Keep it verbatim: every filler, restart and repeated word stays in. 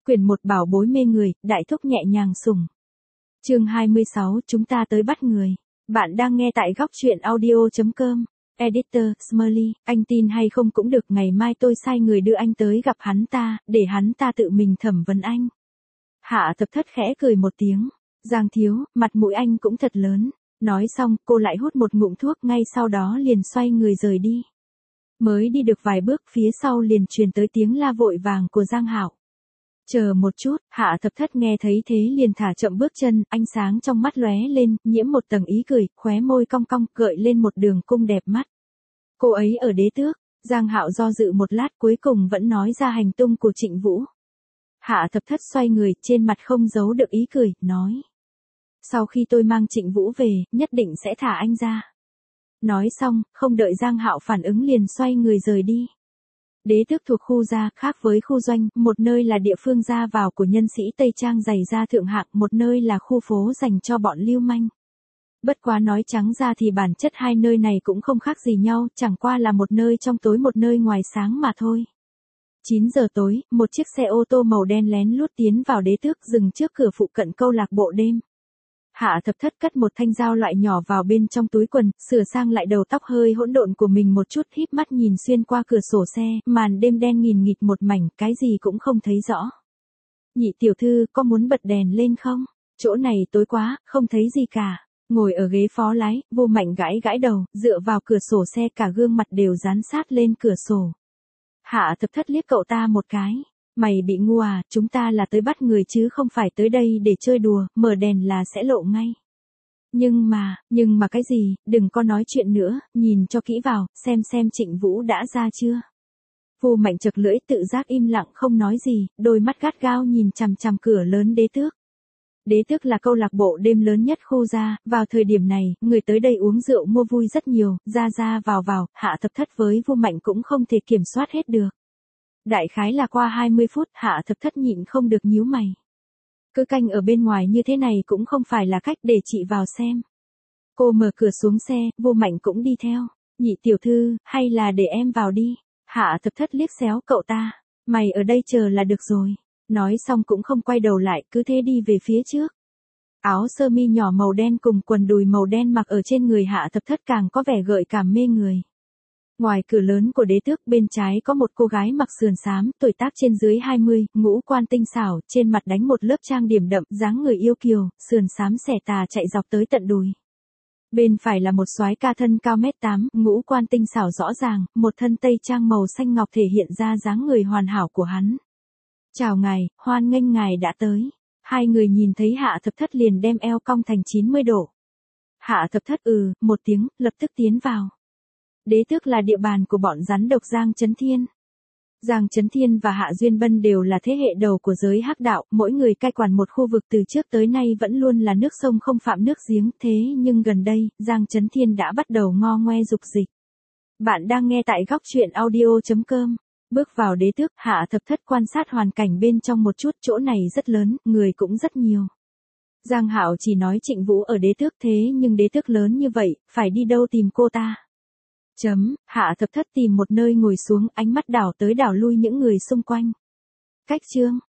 Quyển một bảo bối mê người, đại thúc nhẹ nhàng sủng. Chương hai mươi sáu, chúng ta tới bắt người. Bạn đang nghe tại góc truyện audio chấm com. Editor, Smiley, anh tin hay không cũng được, ngày mai tôi sai người đưa anh tới gặp hắn ta, để hắn ta tự mình thẩm vấn anh. Hạ Thập Thất khẽ cười một tiếng. Giang thiếu, mặt mũi anh cũng thật lớn. Nói xong, cô lại hút một ngụm thuốc, ngay sau đó liền xoay người rời đi. Mới đi được vài bước, phía sau liền truyền tới tiếng la vội vàng của Giang Hạo. Chờ một chút, Hạ Thập Thất nghe thấy thế liền thả chậm bước chân, ánh sáng trong mắt lóe lên, nhiễm một tầng ý cười, khóe môi cong cong, gợi lên một đường cung đẹp mắt. Cô ấy ở Đế Tước. Giang Hạo do dự một lát, cuối cùng vẫn nói ra hành tung của Trịnh Vũ. Hạ Thập Thất xoay người, trên mặt không giấu được ý cười, nói. Sau khi tôi mang Trịnh Vũ về, nhất định sẽ thả anh ra. Nói xong, không đợi Giang Hạo phản ứng liền xoay người rời đi. Đế Tước thuộc khu gia, khác với khu doanh, một nơi là địa phương ra vào của nhân sĩ Tây Trang giày da thượng hạng, một nơi là khu phố dành cho bọn lưu manh. Bất quá nói trắng ra thì bản chất hai nơi này cũng không khác gì nhau, chẳng qua là một nơi trong tối một nơi ngoài sáng mà thôi. chín giờ tối, một chiếc xe ô tô màu đen lén lút tiến vào Đế Tước, dừng trước cửa phụ cận câu lạc bộ đêm. Hạ Thập Thất cất một thanh dao loại nhỏ vào bên trong túi quần, sửa sang lại đầu tóc hơi hỗn độn của mình một chút, híp mắt nhìn xuyên qua cửa sổ xe, màn đêm đen nghìn nghịt một mảnh, cái gì cũng không thấy rõ. Nhị tiểu thư, có muốn bật đèn lên không? Chỗ này tối quá, không thấy gì cả. Ngồi ở ghế phó lái, Vô Mạnh gãi gãi đầu, dựa vào cửa sổ xe, cả gương mặt đều dán sát lên cửa sổ. Hạ Thập Thất liếc cậu ta một cái. Mày bị ngu à, chúng ta là tới bắt người chứ không phải tới đây để chơi đùa, mở đèn là sẽ lộ ngay. Nhưng mà, nhưng mà cái gì, đừng có nói chuyện nữa, nhìn cho kỹ vào, xem xem Trịnh Vũ đã ra chưa. Vô Mạnh chật lưỡi, tự giác im lặng không nói gì, đôi mắt gắt gao nhìn chằm chằm cửa lớn Đế Tước. Đế Tước là câu lạc bộ đêm lớn nhất khu gia, vào thời điểm này, người tới đây uống rượu mua vui rất nhiều, ra ra vào vào, Hạ Thập Thất với Vô Mạnh cũng không thể kiểm soát hết được. Đại khái là qua hai mươi phút, Hạ Thập Thất nhịn không được nhíu mày. Cứ canh ở bên ngoài như thế này cũng không phải là cách để chị vào xem. Cô mở cửa xuống xe, Vô Mạnh cũng đi theo. Nhị tiểu thư, hay là để em vào đi. Hạ Thập Thất liếc xéo cậu ta. Mày ở đây chờ là được rồi. Nói xong cũng không quay đầu lại, cứ thế đi về phía trước. Áo sơ mi nhỏ màu đen cùng quần đùi màu đen mặc ở trên người Hạ Thập Thất càng có vẻ gợi cảm mê người. Ngoài cửa lớn của Đế Tước, bên trái có một cô gái mặc sườn xám, tuổi tác trên dưới hai mươi, ngũ quan tinh xảo, trên mặt đánh một lớp trang điểm đậm, dáng người yêu kiều, sườn xám xẻ tà chạy dọc tới tận đùi. Bên phải là một soái ca thân cao mét tám, ngũ quan tinh xảo rõ ràng, một thân tây trang màu xanh ngọc thể hiện ra dáng người hoàn hảo của hắn. Chào ngài, hoan nghênh ngài đã tới. Hai người nhìn thấy Hạ Thập Thất liền đem eo cong thành chín mươi độ. Hạ Thập Thất ừ, một tiếng, lập tức tiến vào. Đế Tước là địa bàn của bọn rắn độc Giang Chấn Thiên. Giang Chấn Thiên và Hạ Duyên Bân đều là thế hệ đầu của giới hắc đạo, mỗi người cai quản một khu vực từ trước tới nay vẫn luôn là nước sông không phạm nước giếng, thế nhưng gần đây, Giang Chấn Thiên đã bắt đầu ngo ngoe dục dịch. Bạn đang nghe tại góc truyện audio chấm com. Bước vào Đế Tước, Hạ Thập Thất quan sát hoàn cảnh bên trong một chút, chỗ này rất lớn, người cũng rất nhiều. Giang Hạo chỉ nói Trịnh Vũ ở Đế Tước, thế nhưng Đế Tước lớn như vậy, phải đi đâu tìm cô ta? Chấm, Hạ Thập Thất tìm một nơi ngồi xuống, ánh mắt đảo tới đảo lui những người xung quanh. Cách chương,